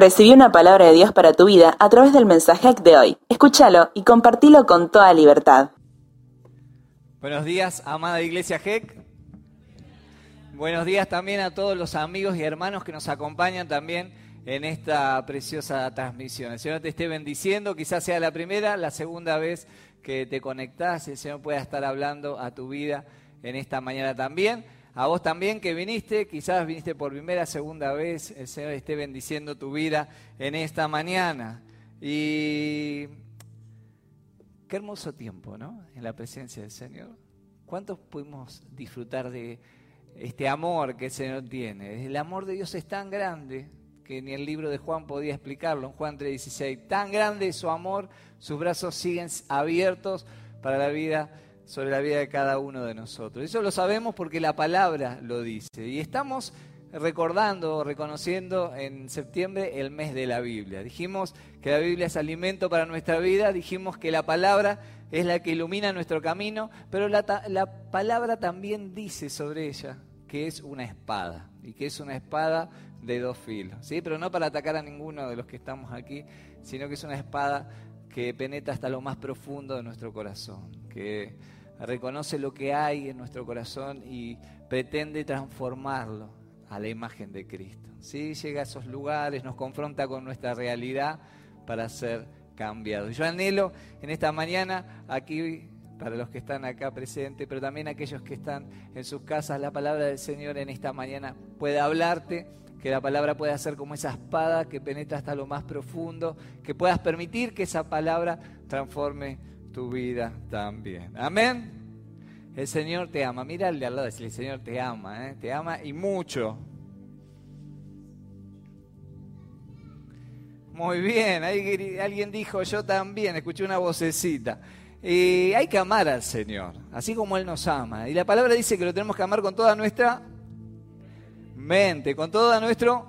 Recibí una palabra de Dios para tu vida a través del mensaje de hoy. Escúchalo y compartilo con toda libertad. Buenos días, amada Iglesia GEC. Buenos días también a todos los amigos y hermanos que nos acompañan también en esta preciosa transmisión. El Señor te esté bendiciendo, quizás sea la primera, la segunda vez que te conectás, el Señor pueda estar hablando a tu vida en esta mañana también. A vos también que viniste, quizás viniste por primera, segunda vez, el Señor esté bendiciendo tu vida en esta mañana. Y qué hermoso tiempo, ¿no? En la presencia del Señor. ¿Cuántos pudimos disfrutar de este amor que el Señor tiene? El amor de Dios es tan grande que ni el libro de Juan podía explicarlo, en Juan 3:16. Tan grande es su amor, sus brazos siguen abiertos para la vida, sobre la vida de cada uno de nosotros. Eso lo sabemos porque la palabra lo dice. Y estamos recordando, reconociendo en septiembre el mes de la Biblia. Dijimos que la Biblia es alimento para nuestra vida, dijimos que la palabra es la que ilumina nuestro camino, pero la palabra también dice sobre ella que es una espada, y que es una espada de dos filos, ¿sí? Pero no para atacar a ninguno de los que estamos aquí, sino que es una espada que penetra hasta lo más profundo de nuestro corazón, que reconoce lo que hay en nuestro corazón y pretende transformarlo a la imagen de Cristo, ¿sí? Llega a esos lugares, nos confronta con nuestra realidad para ser cambiados. Yo anhelo en esta mañana, aquí para los que están acá presentes, pero también aquellos que están en sus casas, la palabra del Señor en esta mañana pueda hablarte, que la palabra pueda ser como esa espada que penetra hasta lo más profundo, que puedas permitir que esa palabra transforme tu vida también. Amén. El Señor te ama. Mira al de al lado, decirle: el Señor te ama y mucho. Muy bien, alguien dijo: yo también, escuché una vocecita. Hay que amar al Señor, así como Él nos ama. Y la palabra dice que lo tenemos que amar con toda nuestra mente, con toda nuestra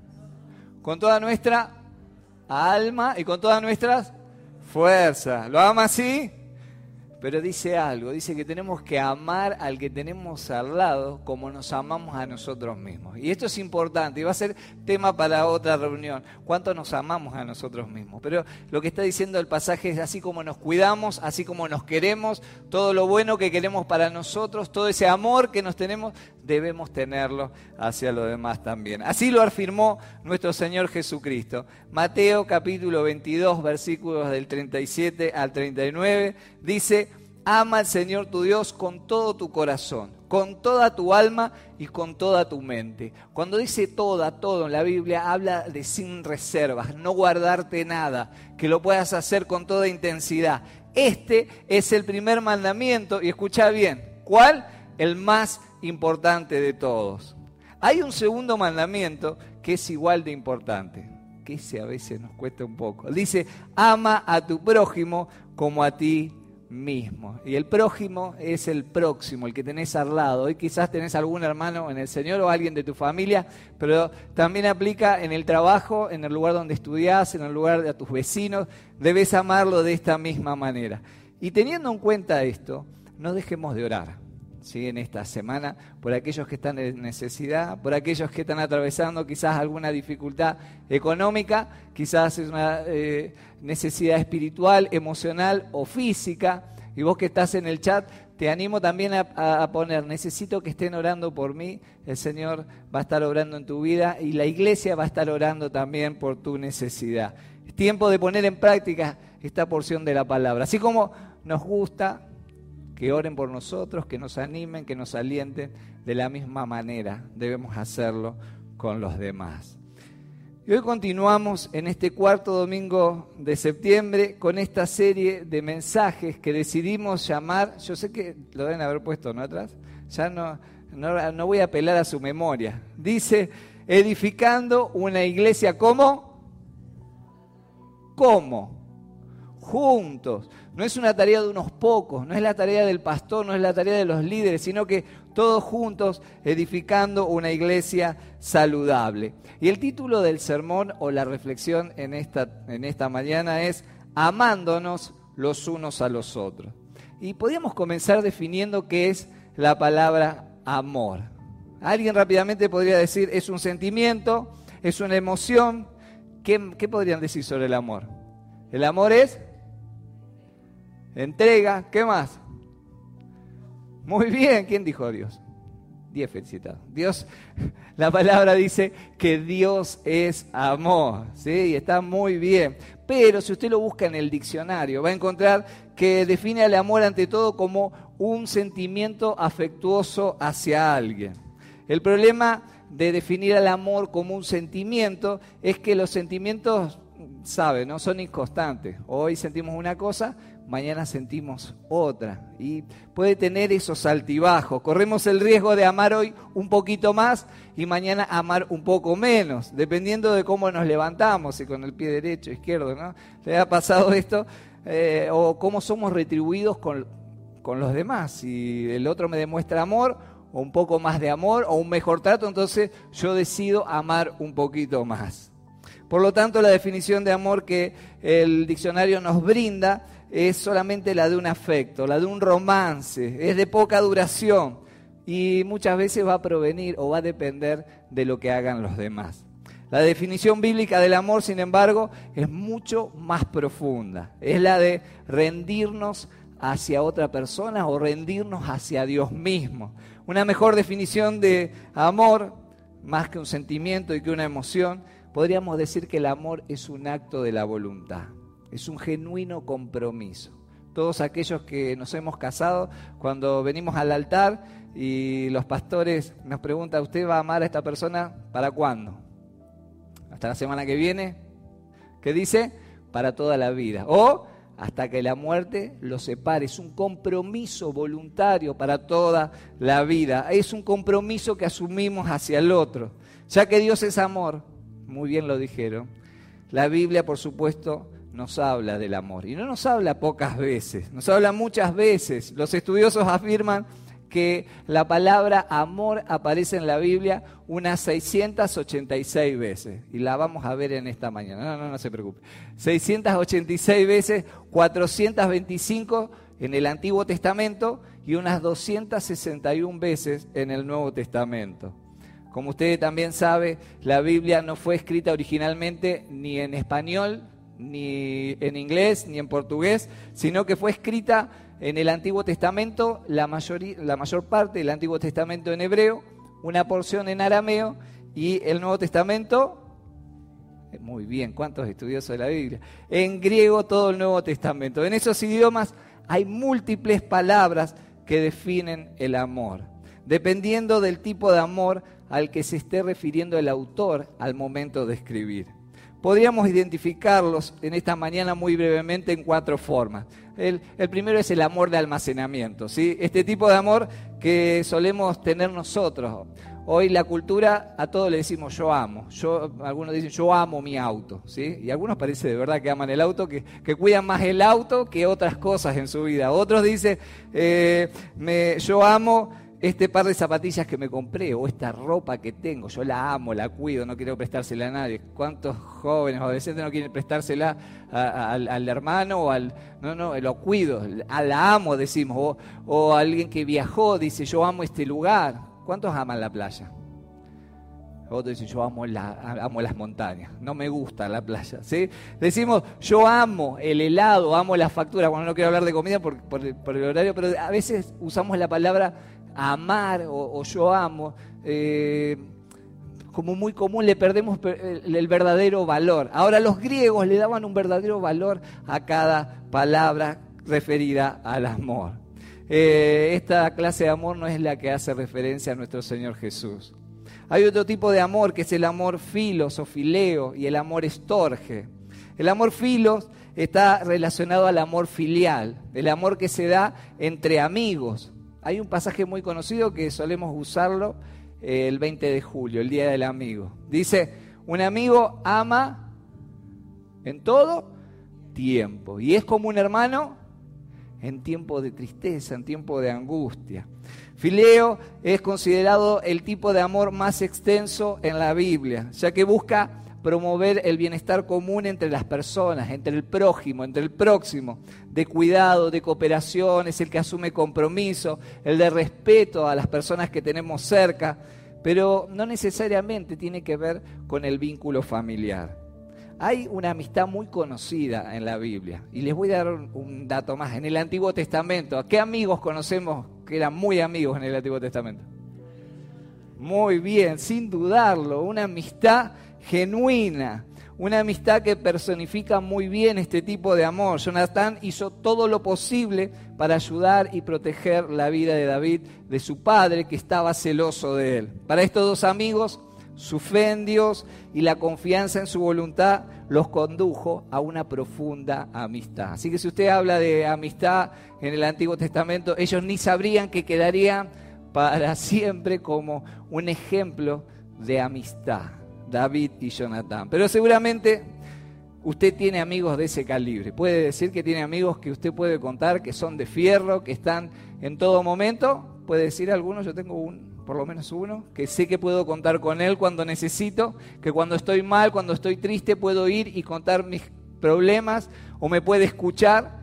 alma y con todas nuestras fuerzas. ¿Lo ama así? Pero dice algo, dice que tenemos que amar al que tenemos al lado como nos amamos a nosotros mismos. Y esto es importante y va a ser tema para otra reunión. ¿Cuánto nos amamos a nosotros mismos? Pero lo que está diciendo el pasaje es: así como nos cuidamos, así como nos queremos, todo lo bueno que queremos para nosotros, todo ese amor que nos tenemos, debemos tenerlo hacia los demás también. Así lo afirmó nuestro Señor Jesucristo. Mateo capítulo 22, versículos del 37 al 39, dice: ama al Señor tu Dios con todo tu corazón, con toda tu alma y con toda tu mente. Cuando dice todo en la Biblia, habla de sin reservas, no guardarte nada, que lo puedas hacer con toda intensidad. Este es el primer mandamiento, y escucha bien, ¿cuál? El más importante de todos. Hay un segundo mandamiento que es igual de importante, que ese a veces nos cuesta un poco. Dice: ama a tu prójimo como a ti mismo. Y el prójimo es el próximo, el que tenés al lado. Hoy quizás tenés algún hermano en el Señor o alguien de tu familia, pero también aplica en el trabajo, en el lugar donde estudiás, en el lugar de tus vecinos. Debes amarlo de esta misma manera. Y teniendo en cuenta esto, no dejemos de orar, ¿sí? En esta semana, por aquellos que están en necesidad, por aquellos que están atravesando quizás alguna dificultad económica, quizás es una necesidad espiritual, emocional o física. Y vos que estás en el chat, te animo también a poner: necesito que estén orando por mí. El Señor va a estar orando en tu vida y la iglesia va a estar orando también por tu necesidad. Es tiempo de poner en práctica esta porción de la palabra. Así como nos gusta que oren por nosotros, que nos animen, que nos alienten, de la misma manera debemos hacerlo con los demás. Y hoy continuamos en este cuarto domingo de septiembre con esta serie de mensajes que decidimos llamar, yo sé que lo deben haber puesto, ¿no? Atrás, ya no voy a apelar a su memoria. Dice: edificando una iglesia, ¿cómo? Juntos. No es una tarea de unos pocos, no es la tarea del pastor, no es la tarea de los líderes, sino que todos juntos edificando una iglesia saludable. Y el título del sermón o la reflexión en esta mañana es: amándonos los unos a los otros. Y podríamos comenzar definiendo qué es la palabra amor. Alguien rápidamente podría decir: es un sentimiento, es una emoción ¿Qué podrían decir sobre el amor? El amor es entrega. ¿Qué más? Muy bien. ¿Quién dijo Dios? 10 felicitados. Dios, la palabra dice que Dios es amor, ¿sí? Y está muy bien. Pero si usted lo busca en el diccionario, va a encontrar que define al amor ante todo como un sentimiento afectuoso hacia alguien. El problema de definir al amor como un sentimiento es que los sentimientos, ¿sabe?, no son inconstantes. Hoy sentimos una cosa, mañana sentimos otra, y puede tener esos altibajos. Corremos el riesgo de amar hoy un poquito más y mañana amar un poco menos, dependiendo de cómo nos levantamos, si con el pie derecho, izquierdo, ¿no? ¿Le ha pasado esto? O cómo somos retribuidos con los demás. Si el otro me demuestra amor, o un poco más de amor, o un mejor trato, entonces yo decido amar un poquito más. Por lo tanto, la definición de amor que el diccionario nos brinda es solamente la de un afecto, la de un romance, es de poca duración y muchas veces va a provenir o va a depender de lo que hagan los demás. La definición bíblica del amor, sin embargo, es mucho más profunda. Es la de rendirnos hacia otra persona o rendirnos hacia Dios mismo. Una mejor definición de amor, más que un sentimiento y que una emoción, podríamos decir que el amor es un acto de la voluntad. Es un genuino compromiso. Todos aquellos que nos hemos casado, cuando venimos al altar y los pastores nos preguntan, ¿usted va a amar a esta persona para cuándo? ¿Hasta la semana que viene? ¿Qué dice? Para toda la vida. O hasta que la muerte los separe. Es un compromiso voluntario para toda la vida. Es un compromiso que asumimos hacia el otro. Ya que Dios es amor, muy bien lo dijeron, la Biblia, por supuesto, nos habla del amor. Y no nos habla pocas veces, nos habla muchas veces. Los estudiosos afirman que la palabra amor aparece en la Biblia unas 686 veces. Y la vamos a ver en esta mañana. No se preocupe. 686 veces, 425 en el Antiguo Testamento y unas 261 veces en el Nuevo Testamento. Como usted también sabe, la Biblia no fue escrita originalmente ni en español, ni en inglés, ni en portugués, sino que fue escrita en el Antiguo Testamento, la mayor parte del Antiguo Testamento en hebreo, una porción en arameo y el Nuevo Testamento, muy bien, ¿cuántos estudiosos de la Biblia? En griego todo el Nuevo Testamento. En esos idiomas hay múltiples palabras que definen el amor, dependiendo del tipo de amor al que se esté refiriendo el autor al momento de escribir. Podríamos identificarlos en esta mañana muy brevemente en 4 formas. El primero es el amor de almacenamiento, ¿sí? Este tipo de amor que solemos tener nosotros. Hoy la cultura, a todos le decimos yo amo. Algunos dicen yo amo mi auto, ¿sí? Y algunos parece de verdad que aman el auto, que cuidan más el auto que otras cosas en su vida. Otros dicen yo amo este par de zapatillas que me compré o esta ropa que tengo, yo la amo, la cuido, no quiero prestársela a nadie. ¿Cuántos jóvenes o adolescentes no quieren prestársela al hermano o no, lo cuido, la amo, decimos. O alguien que viajó dice, yo amo este lugar. ¿Cuántos aman la playa? Otros dicen, yo amo las montañas, no me gusta la playa, ¿sí? Decimos, yo amo el helado, amo las facturas. Bueno, no quiero hablar de comida por el horario, pero a veces usamos la palabra amar o yo amo, como muy común, le perdemos el verdadero valor. Ahora los griegos le daban un verdadero valor a cada palabra referida al amor. Esta clase de amor no es la que hace referencia a nuestro Señor Jesús. Hay otro tipo de amor que es el amor filos o fileo y el amor estorge. El amor filos está relacionado al amor filial, el amor que se da entre amigos. Hay un pasaje muy conocido que solemos usarlo el 20 de julio, el Día del Amigo. Dice, un amigo ama en todo tiempo y es como un hermano en tiempo de tristeza, en tiempo de angustia. Fileo es considerado el tipo de amor más extenso en la Biblia, ya que busca promover el bienestar común entre las personas, entre el prójimo, entre el próximo, de cuidado, de cooperación, es el que asume compromiso, el de respeto a las personas que tenemos cerca, pero no necesariamente tiene que ver con el vínculo familiar. Hay una amistad muy conocida en la Biblia. Y les voy a dar un dato más. En el Antiguo Testamento, ¿a qué amigos conocemos que eran muy amigos en el Antiguo Testamento? Muy bien, sin dudarlo. Una amistad genuina. Una amistad que personifica muy bien este tipo de amor. Jonatán hizo todo lo posible para ayudar y proteger la vida de David, de su padre, que estaba celoso de él. Para estos dos amigos, su fe en Dios y la confianza en su voluntad los condujo a una profunda amistad. Así que si usted habla de amistad en el Antiguo Testamento, ellos ni sabrían que quedarían para siempre como un ejemplo de amistad, David y Jonatán. Pero seguramente usted tiene amigos de ese calibre. Puede decir que tiene amigos que usted puede contar, que son de fierro, que están en todo momento. Puede decir algunos, yo tengo por lo menos uno, que sé que puedo contar con él cuando necesito, que cuando estoy mal, cuando estoy triste, puedo ir y contar mis problemas, o me puede escuchar.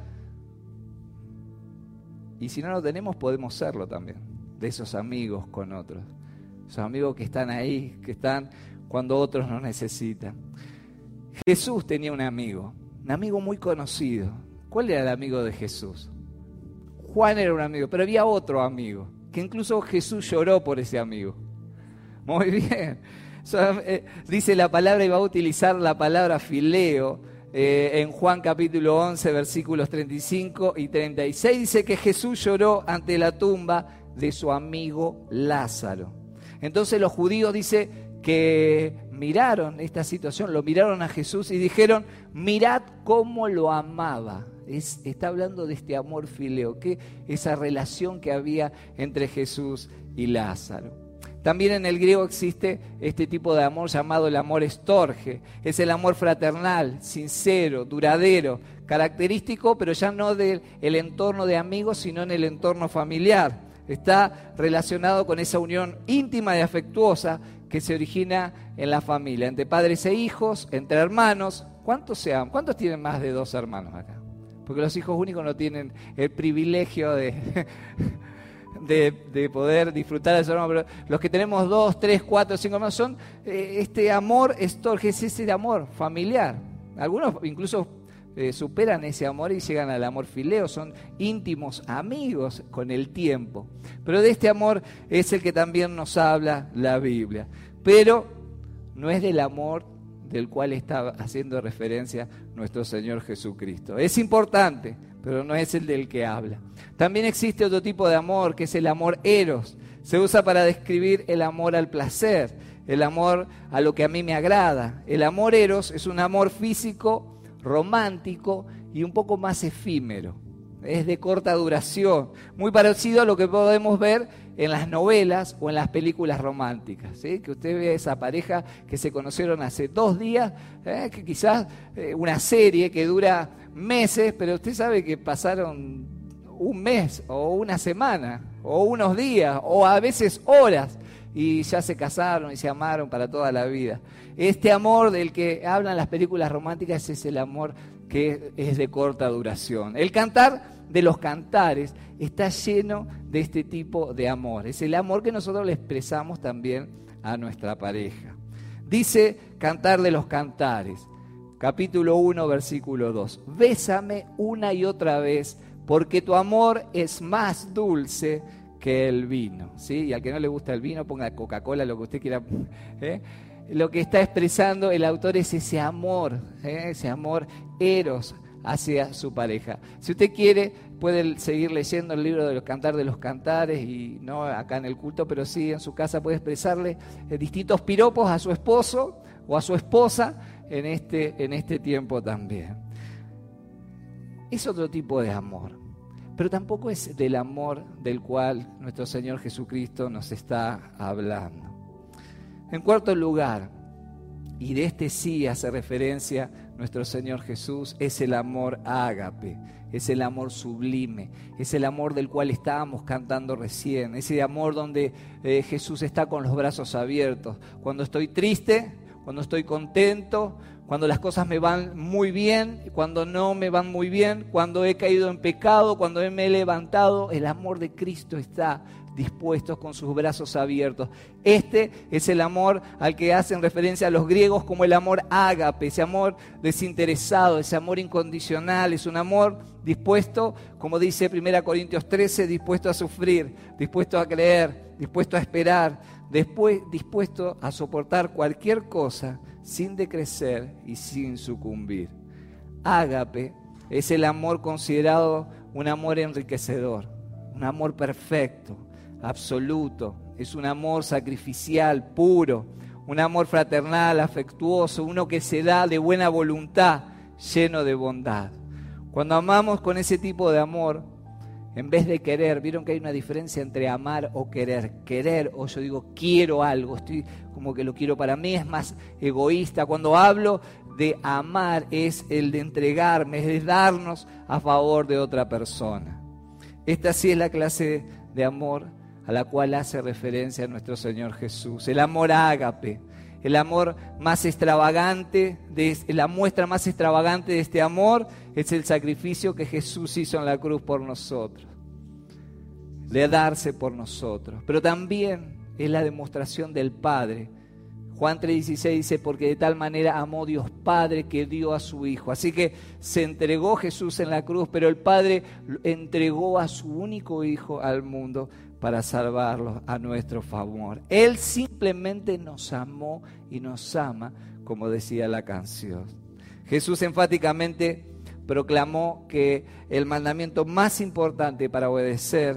Y si no lo tenemos, podemos serlo también, de esos amigos con otros. Esos amigos que están ahí, que están cuando otros nos necesitan. Jesús tenía un amigo muy conocido. ¿Cuál era el amigo de Jesús? Juan era un amigo, pero había otro amigo, que incluso Jesús lloró por ese amigo. Muy bien. Dice la palabra, y va a utilizar la palabra fileo, en Juan capítulo 11, versículos 35 y 36, dice que Jesús lloró ante la tumba de su amigo Lázaro. Entonces los judíos, dice, que miraron esta situación, lo miraron a Jesús y dijeron, mirad cómo lo amaba. Está hablando de este amor fileo, que esa relación que había entre Jesús y Lázaro. También en el griego existe este tipo de amor llamado el amor estorge. Es el amor fraternal, sincero, duradero, característico, pero ya no del entorno de amigos, sino en el entorno familiar. Está relacionado con esa unión íntima y afectuosa que se origina en la familia, entre padres e hijos, entre hermanos. ¿Cuántos tienen más de 2 hermanos acá? Porque los hijos únicos no tienen el privilegio de poder disfrutar de su hermano, pero los que tenemos 2, 3, 4, 5 hermanos son este amor estorge, es ese amor familiar. Algunos incluso superan ese amor y llegan al amor fileo, son íntimos amigos con el tiempo. Pero de este amor es el que también nos habla la Biblia. Pero no es del amor del cual está haciendo referencia nuestro Señor Jesucristo. Es importante, pero no es el del que habla. También existe otro tipo de amor, que es el amor eros. Se usa para describir el amor al placer, el amor a lo que a mí me agrada. El amor eros es un amor físico, romántico y un poco más efímero. Es de corta duración, muy parecido a lo que podemos ver en las novelas o en las películas románticas, ¿sí? Que usted ve a esa pareja que se conocieron hace 2 días, que quizás una serie que dura meses, pero usted sabe que pasaron un mes o una semana o unos días o a veces horas y ya se casaron y se amaron para toda la vida. Este amor del que hablan las películas románticas es el amor que es de corta duración. El cantar de los cantares está lleno de este tipo de amor. Es el amor que nosotros le expresamos también a nuestra pareja. Dice Cantar de los Cantares, capítulo 1, versículo 2. Bésame una y otra vez, porque tu amor es más dulce que el vino. ¿Sí? Y al que no le gusta el vino, ponga Coca-Cola, lo que usted quiera. Lo que está expresando el autor es ese amor eros hacia su pareja. Si usted quiere, puede seguir leyendo el libro de los Cantar de los Cantares, y no acá en el culto, pero sí en su casa puede expresarle distintos piropos a su esposo o a su esposa en este tiempo también. Es otro tipo de amor, pero tampoco es del amor del cual nuestro Señor Jesucristo nos está hablando. En cuarto lugar, y de este sí hace referencia nuestro Señor Jesús, es el amor ágape, es el amor sublime, es el amor del cual estábamos cantando recién, ese amor donde Jesús está con los brazos abiertos. Cuando estoy triste, cuando estoy contento, cuando las cosas me van muy bien, cuando no me van muy bien, cuando he caído en pecado, cuando me he levantado. El amor de Cristo está dispuesto con sus brazos abiertos. Este es el amor al que hacen referencia a los griegos como el amor ágape, ese amor desinteresado, ese amor incondicional, es un amor dispuesto, como dice 1 Corintios 13, dispuesto a sufrir, dispuesto a creer, dispuesto a esperar, dispuesto a soportar cualquier cosa sin decrecer y sin sucumbir. Ágape es el amor considerado un amor enriquecedor, un amor perfecto, absoluto. Es un amor sacrificial, puro, un amor fraternal, afectuoso, uno que se da de buena voluntad, lleno de bondad. Cuando amamos con ese tipo de amor, en vez de querer, vieron que hay una diferencia entre amar o querer. Querer, o yo digo quiero algo, estoy como que lo quiero para mí, es más egoísta. Cuando hablo de amar es el de entregarme, es de darnos a favor de otra persona. Esta sí es la clase de amor a la cual hace referencia nuestro Señor Jesús. El amor ágape, el amor más extravagante, la muestra más extravagante de este amor es el sacrificio que Jesús hizo en la cruz por nosotros, de darse por nosotros. Pero también es la demostración del Padre. Juan 3:16 dice, porque de tal manera amó Dios Padre que dio a su Hijo. Así que se entregó Jesús en la cruz, pero el Padre entregó a su único Hijo al mundo para salvarlos a nuestro favor. Él simplemente nos amó y nos ama, como decía la canción. Jesús enfáticamente proclamó que el mandamiento más importante para obedecer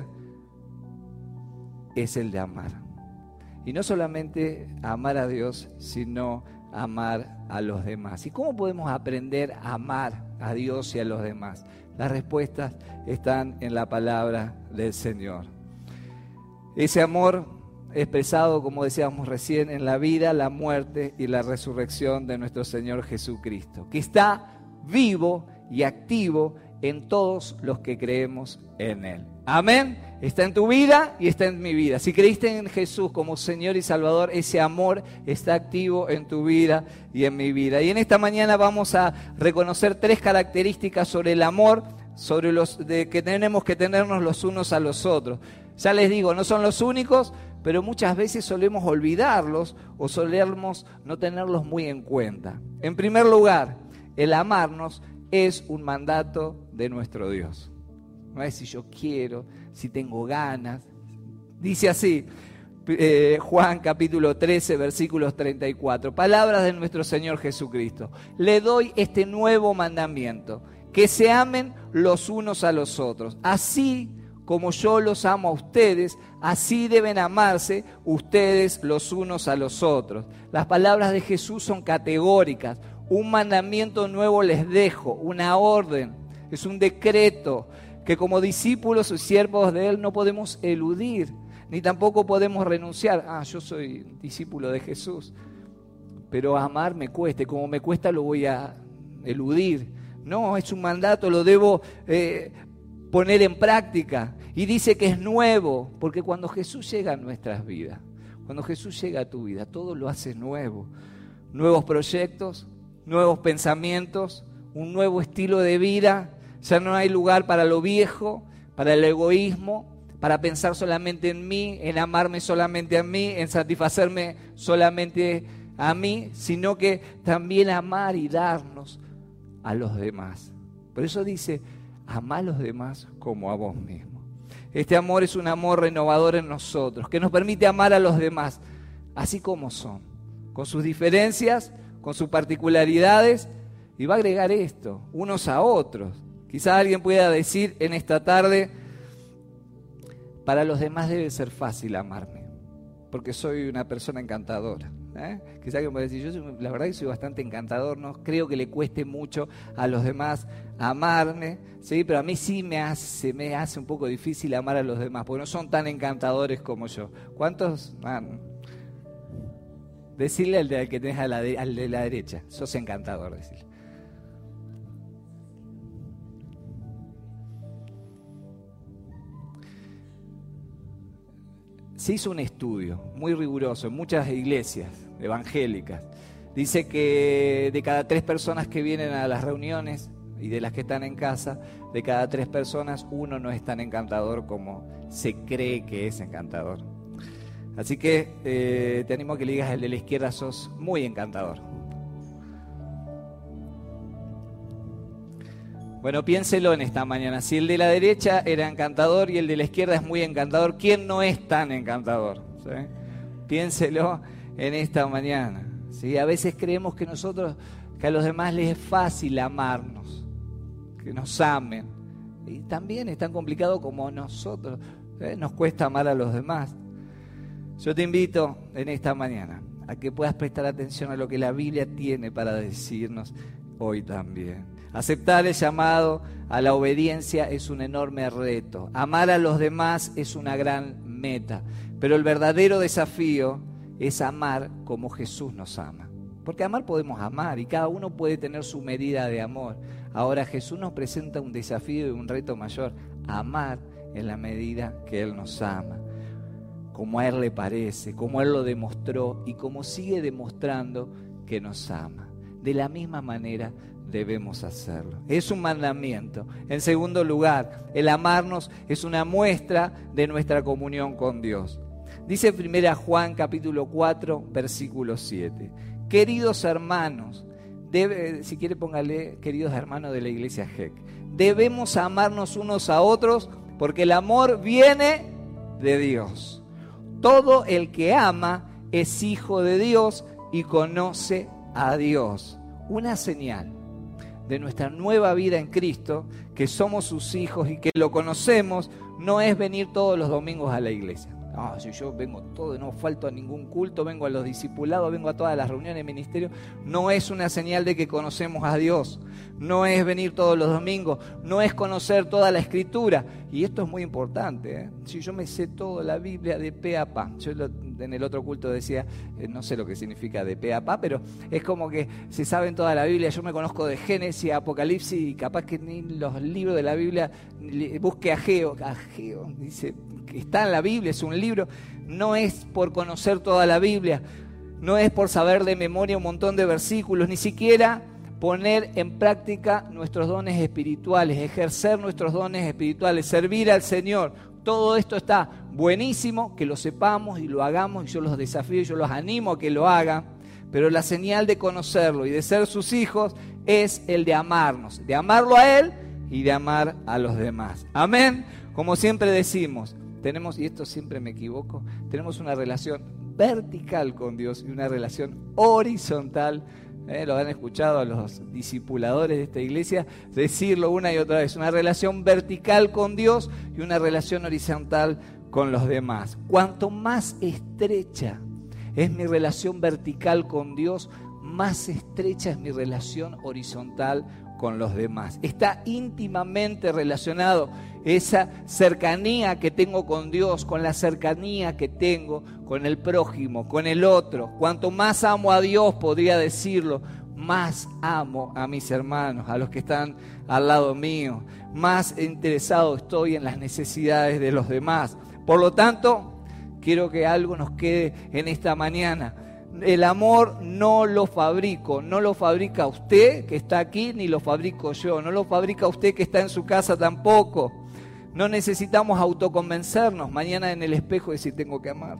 es el de amar. Y no solamente amar a Dios, sino amar a los demás. ¿Y cómo podemos aprender a amar a Dios y a los demás? Las respuestas están en la palabra del Señor. Ese amor expresado, como decíamos recién, en la vida, la muerte y la resurrección de nuestro Señor Jesucristo, que está vivo y activo en todos los que creemos en Él. Amén. Está en tu vida y está en mi vida. Si creíste en Jesús como Señor y Salvador, ese amor está activo en tu vida y en mi vida. Y en esta mañana vamos a reconocer 3 características sobre el amor, sobre de que tenemos que tenernos los unos a los otros. Ya les digo, no son los únicos, pero muchas veces solemos olvidarlos o solemos no tenerlos muy en cuenta. En primer lugar, el amarnos es un mandato de nuestro Dios. No es si yo quiero, si tengo ganas. Dice así, Juan capítulo 13, versículos 34. Palabras de nuestro Señor Jesucristo. Le doy este nuevo mandamiento, que se amen los unos a los otros. Así como yo los amo a ustedes, así deben amarse ustedes los unos a los otros. Las palabras de Jesús son categóricas. Un mandamiento nuevo les dejo, una orden, es un decreto que como discípulos y siervos de Él no podemos eludir, ni tampoco podemos renunciar. Yo soy discípulo de Jesús, pero amar me cuesta, y como me cuesta lo voy a eludir. No, es un mandato, lo debo poner en práctica. Y dice que es nuevo, porque cuando Jesús llega a nuestras vidas, cuando Jesús llega a tu vida, todo lo hace nuevo. Nuevos proyectos, nuevos pensamientos, un nuevo estilo de vida. Ya no hay lugar para lo viejo, para el egoísmo, para pensar solamente en mí, en amarme solamente a mí, en satisfacerme solamente a mí, sino que también amar y darnos a los demás. Por eso dice, amá a los demás como a vos mismo. Este amor es un amor renovador en nosotros, que nos permite amar a los demás, así como son, con sus diferencias, con sus particularidades, y va a agregar esto, unos a otros. Quizá alguien pueda decir en esta tarde, para los demás debe ser fácil amarme, porque soy una persona encantadora. Quizá alguien pueda decir, la verdad que soy bastante encantador, no creo que le cueste mucho a los demás amarme, ¿sí? Pero a mí sí me hace un poco difícil amar a los demás, porque no son tan encantadores como yo. ¿Cuántos? Decirle al que tenés al de la derecha, sos encantador, decirle. Se hizo un estudio muy riguroso en muchas iglesias evangélicas Dice que de cada 3 personas que vienen a las reuniones y de las que están en casa, de cada 3 personas, 1 no es tan encantador como se cree que es encantador. Así que te animo a que le digas al de la izquierda: sos muy encantador. Bueno, piénselo en esta mañana. Si el de la derecha era encantador y el de la izquierda es muy encantador, ¿quién no es tan encantador? ¿Sí? Piénselo en esta mañana. ¿Sí? A veces creemos que a los demás les es fácil amarnos, que nos amen. Y también es tan complicado como nosotros. Nos cuesta amar a los demás. Yo te invito en esta mañana a que puedas prestar atención a lo que la Biblia tiene para decirnos hoy también. Aceptar el llamado a la obediencia es un enorme reto. Amar a los demás es una gran meta. Pero el verdadero desafío es amar como Jesús nos ama. Porque amar podemos amar y cada uno puede tener su medida de amor. Ahora Jesús nos presenta un desafío y un reto mayor: amar en la medida que Él nos ama, como a Él le parece, como Él lo demostró y como sigue demostrando que nos ama. De la misma manera debemos hacerlo. Es un mandamiento. En segundo lugar, el amarnos es una muestra de nuestra comunión con Dios. Dice 1 Juan capítulo 4, versículo 7. Queridos hermanos, si quiere póngale queridos hermanos de la iglesia GEC, debemos amarnos unos a otros porque el amor viene de Dios. Todo el que ama es hijo de Dios y conoce a Dios. Una señal de nuestra nueva vida en Cristo, que somos sus hijos y que lo conocemos, no es venir todos los domingos a la iglesia. No, si yo vengo todo, no falto a ningún culto, vengo a los discipulados, vengo a todas las reuniones de ministerio, no es una señal de que conocemos a Dios. No es venir todos los domingos, no es conocer toda la Escritura. Y esto es muy importante, Si yo me sé toda la Biblia de pe a pa, yo en el otro culto decía, no sé lo que significa de pe a pa, pero es como que se saben toda la Biblia. Yo me conozco de Génesis, Apocalipsis, y capaz que ni los libros de la Biblia, busque Ageo, dice que está en la Biblia, es un libro. No es por conocer toda la Biblia, no es por saber de memoria un montón de versículos, ni siquiera poner en práctica nuestros dones espirituales, ejercer nuestros dones espirituales, servir al Señor. Todo esto está buenísimo, que lo sepamos y lo hagamos, y yo los desafío, yo los animo a que lo hagan, pero la señal de conocerlo y de ser sus hijos es el de amarnos, de amarlo a Él y de amar a los demás. Amén. Como siempre decimos, tenemos, y esto siempre me equivoco, tenemos una relación vertical con Dios y una relación horizontal. Lo han escuchado a los discipuladores de esta iglesia decirlo una y otra vez: una relación vertical con Dios y una relación horizontal con los demás. Cuanto más estrecha es mi relación vertical con Dios, más estrecha es mi relación horizontal con los demás. Está íntimamente relacionado esa cercanía que tengo con Dios, con la cercanía que tengo con el prójimo, con el otro. Cuanto más amo a Dios, podría decirlo, más amo a mis hermanos, a los que están al lado mío. Más interesado estoy en las necesidades de los demás. Por lo tanto, quiero que algo nos quede en esta mañana. El amor no lo fabrico, no lo fabrica usted que está aquí, ni lo fabrico yo, no lo fabrica usted que está en su casa tampoco. No necesitamos autoconvencernos mañana en el espejo y decir: tengo que amar,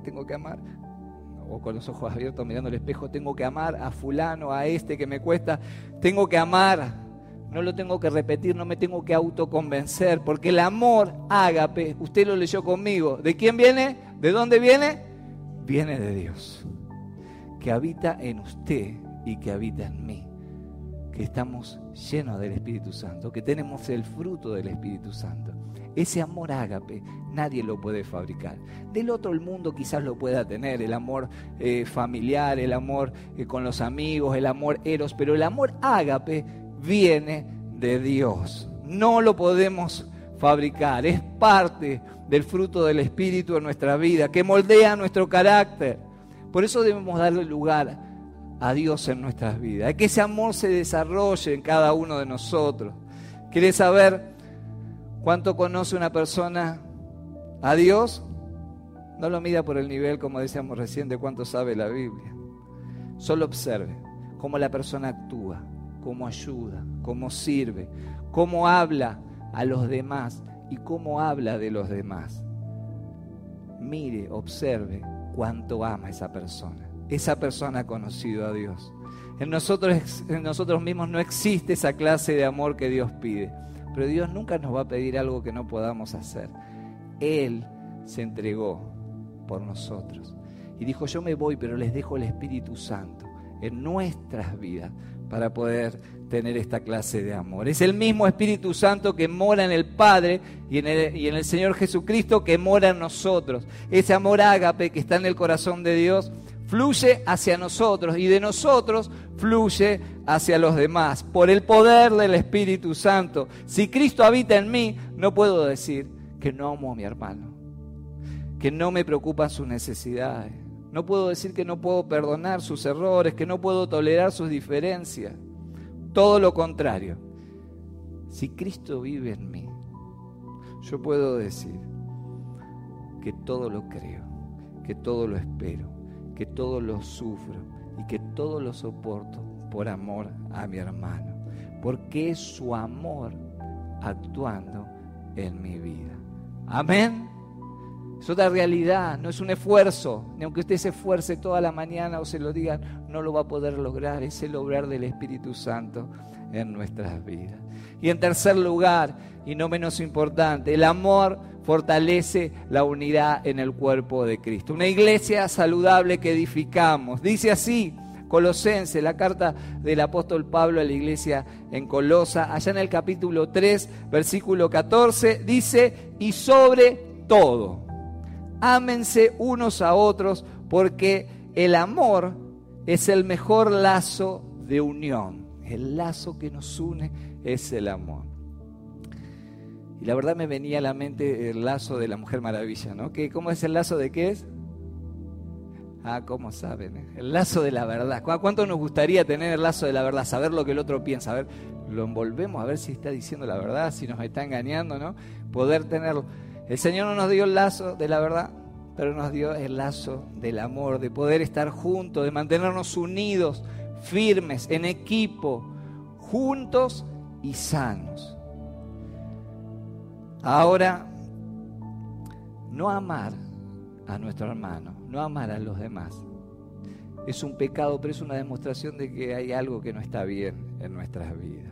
o con los ojos abiertos mirando el espejo, tengo que amar a fulano, a este que me cuesta, tengo que amar. No lo tengo que repetir, no me tengo que autoconvencer, porque el amor ágape, usted lo leyó conmigo, ¿de quién viene? ¿De dónde viene? Viene de Dios, que habita en usted y que habita en mí, que estamos llenos del Espíritu Santo, que tenemos el fruto del Espíritu Santo. Ese amor ágape nadie lo puede fabricar. Del otro, el mundo quizás lo pueda tener, el amor familiar, el amor con los amigos, el amor eros, pero el amor ágape viene de Dios. No lo podemos fabricar, es parte del fruto del Espíritu en nuestra vida, que moldea nuestro carácter. Por eso debemos darle lugar a Dios en nuestras vidas, que ese amor se desarrolle en cada uno de nosotros. ¿Quieres saber cuánto conoce una persona a Dios? No lo mida por el nivel, como decíamos recién, de cuánto sabe la Biblia. Solo observe. cómo la persona actúa, cómo ayuda, cómo sirve, cómo habla a los demás y cómo habla de los demás. Mire, observe cuánto ama a esa persona. Esa persona ha conocido a Dios. En nosotros mismos no existe esa clase de amor que Dios pide. Pero Dios nunca nos va a pedir algo que no podamos hacer. Él se entregó por nosotros. Y dijo, yo me voy, pero les dejo el Espíritu Santo en nuestras vidas para poder tener esta clase de amor. Es el mismo Espíritu Santo que mora en el Padre y en el Señor Jesucristo que mora en nosotros. Ese amor ágape que está en el corazón de Dios fluye hacia nosotros y de nosotros fluye hacia los demás por el poder del Espíritu Santo. Si Cristo habita en mí, no puedo decir que no amo a mi hermano, que no me preocupan sus necesidades. No puedo decir que no puedo perdonar sus errores, que no puedo tolerar sus diferencias. Todo lo contrario. Si Cristo vive en mí, yo puedo decir que todo lo creo, que todo lo espero, que todo lo sufro y que todo lo soporto por amor a mi hermano, porque es su amor actuando en mi vida. Amén. Es otra realidad, no es un esfuerzo, ni aunque usted se esfuerce toda la mañana o se lo digan, no lo va a poder lograr. Es el obrar del Espíritu Santo en nuestras vidas. Y en tercer lugar, y no menos importante, el amor fortalece la unidad en el cuerpo de Cristo. Una iglesia saludable que edificamos. Dice así, Colosenses, la carta del apóstol Pablo a la iglesia en Colosa, allá en el capítulo 3, versículo 14, dice, y sobre todo, ámense unos a otros, porque el amor es el mejor lazo de unión. El lazo que nos une es el amor. Y la verdad me venía a la mente el lazo de la Mujer Maravilla, ¿no? ¿Cómo es el lazo de qué es? ¿Cómo saben? El lazo de la verdad. ¿Cuánto nos gustaría tener el lazo de la verdad? Saber lo que el otro piensa. A ver, lo envolvemos a ver si está diciendo la verdad, si nos está engañando, ¿no? Poder tenerlo. El Señor no nos dio el lazo de la verdad, pero nos dio el lazo del amor, de poder estar juntos, de mantenernos unidos, firmes, en equipo, juntos y sanos. Ahora, no amar a nuestro hermano, no amar a los demás, es un pecado, pero es una demostración de que hay algo que no está bien en nuestras vidas.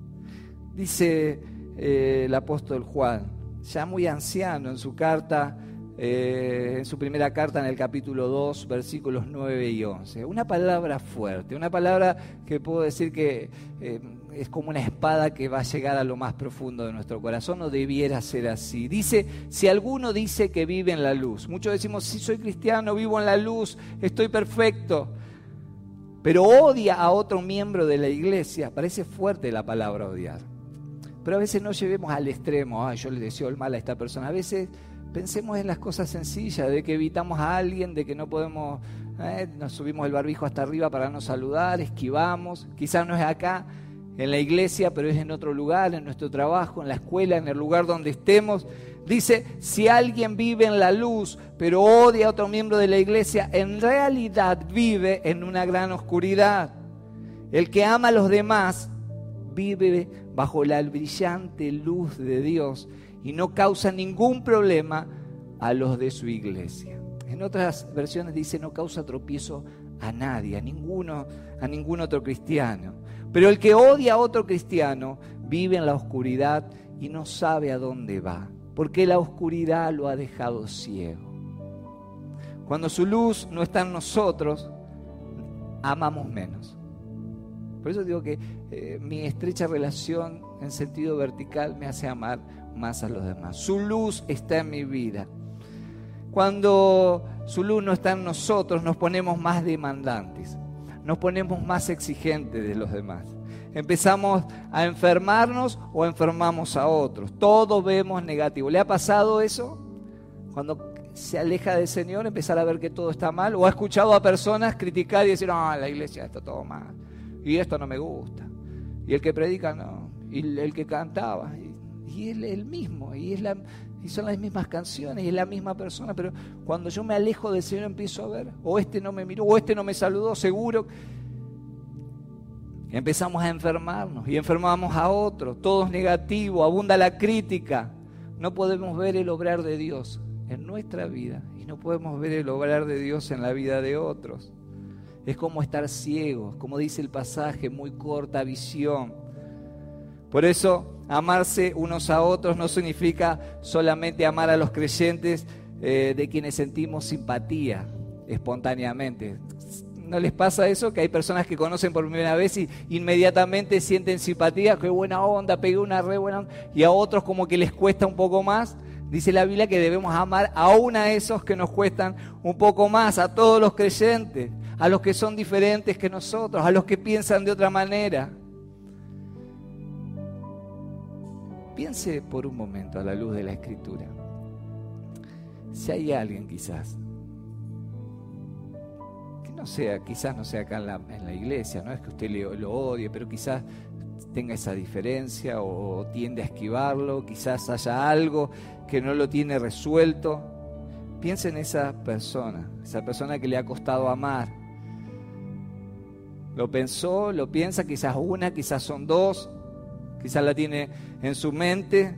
Dice el apóstol Juan, ya muy anciano, en su carta, en su primera carta en el capítulo 2, versículos 9 y 11. Una palabra fuerte, una palabra que puedo decir que es como una espada que va a llegar a lo más profundo de nuestro corazón, o debiera ser así. Dice, si alguno dice que vive en la luz, muchos decimos, sí, soy cristiano, vivo en la luz, estoy perfecto, pero odia a otro miembro de la iglesia. Parece fuerte la palabra odiar, pero a veces no llevemos al extremo, yo le deseo el mal a esta persona. A veces pensemos en las cosas sencillas, de que evitamos a alguien, de que no podemos, nos subimos el barbijo hasta arriba para no saludar, esquivamos. Quizás no es acá en la iglesia, pero es en otro lugar, en nuestro trabajo, en la escuela, en el lugar donde estemos. Dice, si alguien vive en la luz, pero odia a otro miembro de la iglesia, en realidad vive en una gran oscuridad. El que ama a los demás vive bajo la brillante luz de Dios y no causa ningún problema a los de su iglesia. En otras versiones dice, no causa tropiezo a nadie, a ningún otro cristiano. Pero el que odia a otro cristiano vive en la oscuridad y no sabe a dónde va, porque la oscuridad lo ha dejado ciego. Cuando su luz no está en nosotros, amamos menos. Por eso digo que mi estrecha relación en sentido vertical me hace amar más a los demás. Su luz está en mi vida. Cuando su luz no está en nosotros, nos ponemos más demandantes, nos ponemos más exigentes de los demás. Empezamos a enfermarnos o enfermamos a otros. Todo vemos negativo. ¿Le ha pasado eso? Cuando se aleja del Señor, empezar a ver que todo está mal. ¿O ha escuchado a personas criticar y decir, no, la iglesia está todo mal, y esto no me gusta, y el que predica no, y el que cantaba, y es el mismo, y son las mismas canciones, y es la misma persona, pero cuando yo me alejo del Señor empiezo a ver, o este no me miró, o este no me saludó, seguro. Empezamos a enfermarnos y enfermamos a otros. Todo es negativo, abunda la crítica. No podemos ver el obrar de Dios en nuestra vida y no podemos ver el obrar de Dios en la vida de otros. Es como estar ciegos, como dice el pasaje, muy corta visión. Por eso, amarse unos a otros no significa solamente amar a los creyentes de quienes sentimos simpatía espontáneamente. ¿No les pasa eso? Que hay personas que conocen por primera vez y inmediatamente sienten simpatía, qué buena onda, pegué una re buena onda, y a otros como que les cuesta un poco más. Dice la Biblia que debemos amar aún a esos que nos cuestan un poco más, a todos los creyentes, a los que son diferentes que nosotros, a los que piensan de otra manera. Piense por un momento a la luz de la Escritura. Si hay alguien quizás quizás no sea acá en la iglesia, no es que usted lo odie, pero quizás tenga esa diferencia o tiende a esquivarlo, quizás haya algo que no lo tiene resuelto. Piense en esa persona que le ha costado amar. Lo pensó, lo piensa, quizás una, quizás son dos, quizás la tiene en su mente.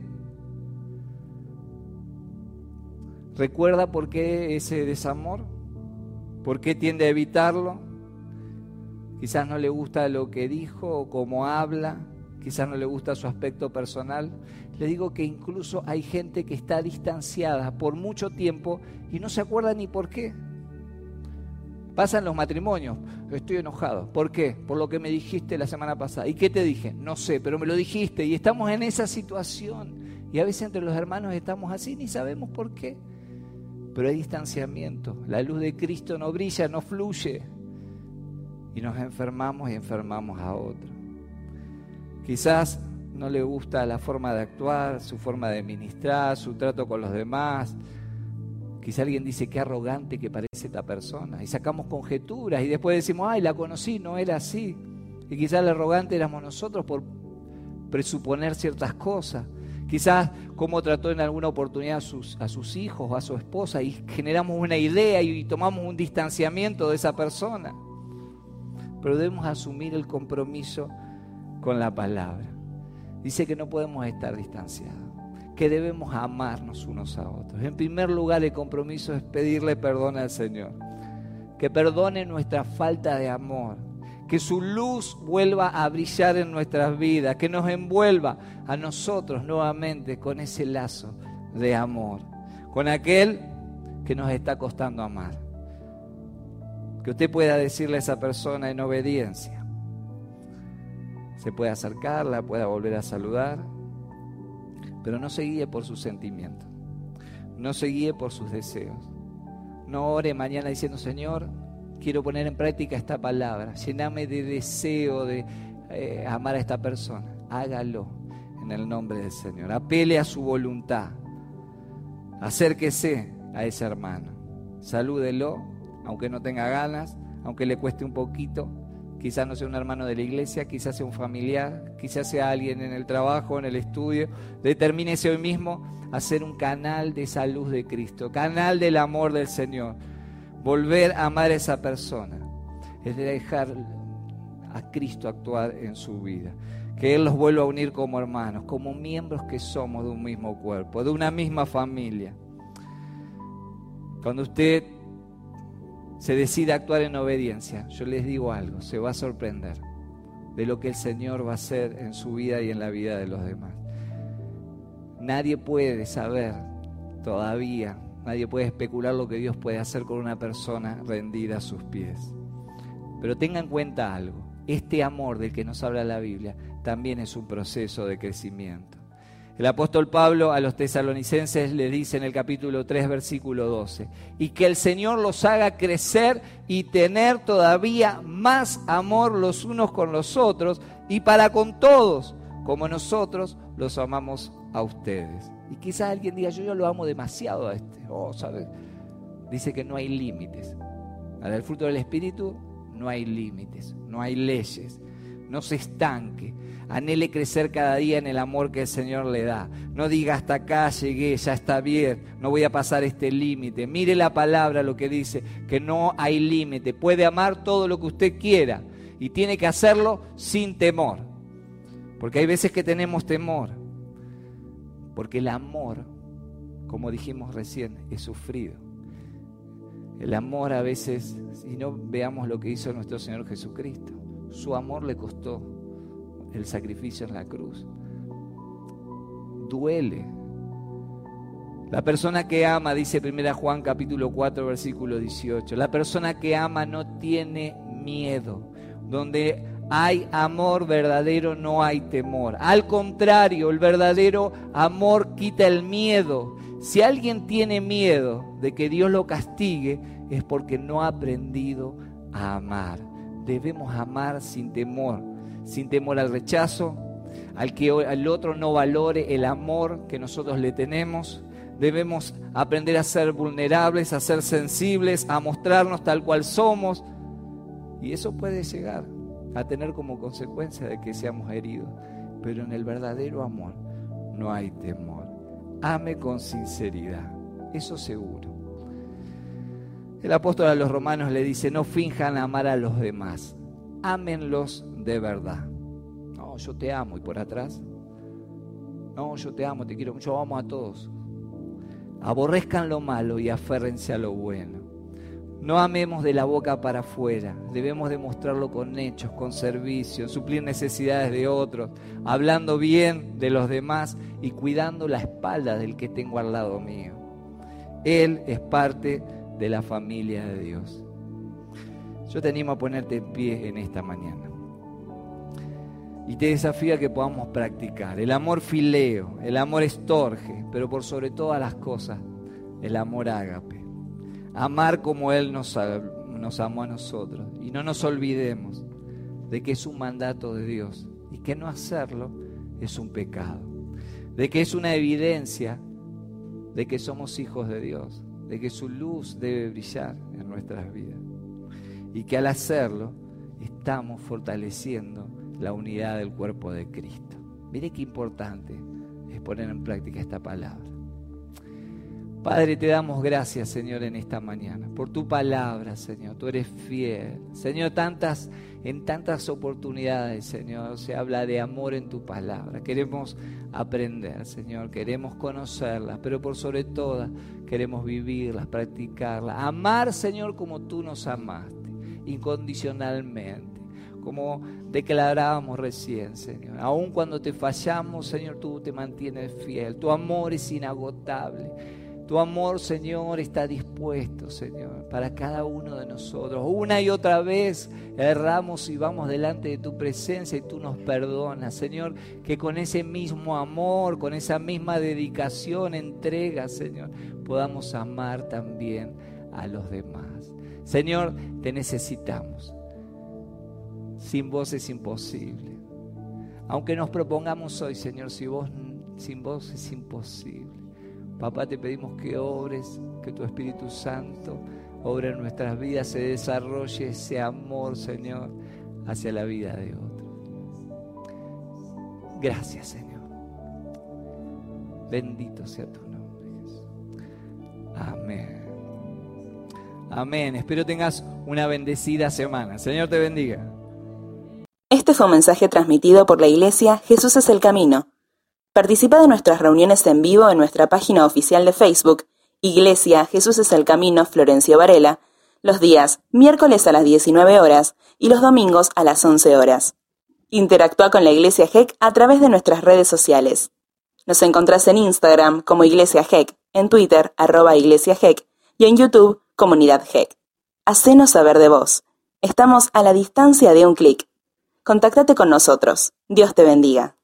¿Recuerda por qué ese desamor? ¿Por qué tiende a evitarlo? Quizás no le gusta lo que dijo o cómo habla, quizás no le gusta su aspecto personal. Le digo que incluso hay gente que está distanciada por mucho tiempo y no se acuerda ni por qué. Pasan los matrimonios, estoy enojado. ¿Por qué? Por lo que me dijiste la semana pasada. ¿Y qué te dije? No sé, pero me lo dijiste y estamos en esa situación. Y a veces entre los hermanos estamos así, ni sabemos por qué. Pero hay distanciamiento, la luz de Cristo no brilla, no fluye y nos enfermamos y enfermamos a otro. Quizás no le gusta la forma de actuar, su forma de ministrar, su trato con los demás. Quizás alguien dice qué arrogante que parece esta persona y sacamos conjeturas y después decimos, ay, la conocí, no era así. Y quizás el arrogante éramos nosotros por presuponer ciertas cosas. Quizás cómo trató en alguna oportunidad a sus hijos o a su esposa y generamos una idea y tomamos un distanciamiento de esa persona. Pero debemos asumir el compromiso con la palabra. Dice que no podemos estar distanciados, que debemos amarnos unos a otros. En primer lugar, el compromiso es pedirle perdón al Señor, que perdone nuestra falta de amor, que su luz vuelva a brillar en nuestras vidas, que nos envuelva a nosotros nuevamente con ese lazo de amor, con aquel que nos está costando amar. Que usted pueda decirle a esa persona en obediencia, se puede acercarla, pueda volver a saludar, pero no se guíe por sus sentimientos, no se guíe por sus deseos. No ore mañana diciendo, Señor, quiero poner en práctica esta palabra, lléname de deseo de amar a esta persona. Hágalo en el nombre del Señor, apele a su voluntad, acérquese a ese hermano, salúdelo, aunque no tenga ganas, aunque le cueste un poquito. Quizás no sea un hermano de la iglesia, quizás sea un familiar, quizás sea alguien en el trabajo, en el estudio. Determínese hoy mismo a ser un canal de esa luz de Cristo, canal del amor del Señor. Volver a amar a esa persona es dejar a Cristo actuar en su vida, que Él los vuelva a unir como hermanos, como miembros que somos de un mismo cuerpo, de una misma familia. Cuando usted se decide actuar en obediencia, yo les digo algo, se va a sorprender de lo que el Señor va a hacer en su vida y en la vida de los demás. Nadie puede saber todavía, nadie puede especular lo que Dios puede hacer con una persona rendida a sus pies. Pero tenga en cuenta algo, este amor del que nos habla la Biblia también es un proceso de crecimiento. El apóstol Pablo a los tesalonicenses le dice en el capítulo 3, versículo 12, y que el Señor los haga crecer y tener todavía más amor los unos con los otros y para con todos, como nosotros los amamos a ustedes. Y quizás alguien diga, yo lo amo demasiado a este. ¿Sabes? Dice que no hay límites. Para el fruto del Espíritu no hay límites, no hay leyes. No se estanque, anhele crecer cada día en el amor que el Señor le da. No diga hasta acá llegué, ya está bien, no voy a pasar este límite. Mire la palabra, lo que dice, que no hay límite. Puede amar todo lo que usted quiera y tiene que hacerlo sin temor. Porque hay veces que tenemos temor. Porque el amor, como dijimos recién, es sufrido. El amor a veces, si no veamos lo que hizo nuestro Señor Jesucristo, su amor le costó el sacrificio en la cruz. Duele. La persona que ama, dice 1 Juan capítulo 4, versículo 18, la persona que ama no tiene miedo. Donde hay amor verdadero no hay temor. Al contrario, el verdadero amor quita el miedo. Si alguien tiene miedo de que Dios lo castigue, es porque no ha aprendido a amar. Debemos amar sin temor al rechazo, al que el otro no valore el amor que nosotros le tenemos. Debemos aprender a ser vulnerables, a ser sensibles, a mostrarnos tal cual somos. Y eso puede llegar a tener como consecuencia de que seamos heridos. Pero en el verdadero amor no hay temor. Ame con sinceridad, eso seguro. El apóstol a los romanos le dice: no finjan amar a los demás, ámenlos de verdad. No, yo te amo, y por atrás, no, yo te amo, te quiero mucho, amo a todos. Aborrezcan lo malo y aférrense a lo bueno. No amemos de la boca para afuera, debemos demostrarlo con hechos, con servicio, suplir necesidades de otros, hablando bien de los demás y cuidando la espalda del que tengo al lado mío. Él es parte de la familia de Dios. Yo te animo a ponerte en pie en esta mañana y te desafío a que podamos practicar el amor fileo, el amor estorge, pero por sobre todas las cosas, el amor ágape. Amar como Él nos amó a nosotros. Y no nos olvidemos de que es un mandato de Dios y que no hacerlo es un pecado. De que es una evidencia de que somos hijos de Dios, de que su luz debe brillar en nuestras vidas. Y que al hacerlo estamos fortaleciendo la unidad del cuerpo de Cristo. Mire qué importante es poner en práctica esta palabra. Padre, te damos gracias, Señor, en esta mañana, por tu palabra, Señor. Tú eres fiel. Señor, en tantas oportunidades, Señor, se habla de amor en tu palabra. Queremos aprender, Señor, queremos conocerlas, pero por sobre todo queremos vivirlas, practicarlas. Amar, Señor, como tú nos amaste, incondicionalmente, como declarábamos recién, Señor. Aun cuando te fallamos, Señor, tú te mantienes fiel. Tu amor es inagotable. Tu amor, Señor, está dispuesto, Señor, para cada uno de nosotros. Una y otra vez erramos y vamos delante de tu presencia y tú nos perdonas, Señor, que con ese mismo amor, con esa misma dedicación, entrega, Señor, podamos amar también a los demás. Señor, te necesitamos. Sin vos es imposible. Aunque nos propongamos hoy, Señor, sin vos es imposible. Papá, te pedimos que obres, que tu Espíritu Santo obre en nuestras vidas, se desarrolle ese amor, Señor, hacia la vida de otros. Gracias, Señor. Bendito sea tu nombre, Jesús. Amén. Amén. Espero tengas una bendecida semana. Señor te bendiga. Este fue un mensaje transmitido por la Iglesia Jesús es el Camino. Participa de nuestras reuniones en vivo en nuestra página oficial de Facebook, Iglesia Jesús es el Camino Florencio Varela, los días miércoles a las 19 horas y los domingos a las 11 horas. Interactúa con la Iglesia GEC a través de nuestras redes sociales. Nos encontrás en Instagram como Iglesia GEC, en Twitter @Iglesia GEC y en YouTube Comunidad GEC. Hacenos saber de vos. Estamos a la distancia de un clic. Contáctate con nosotros. Dios te bendiga.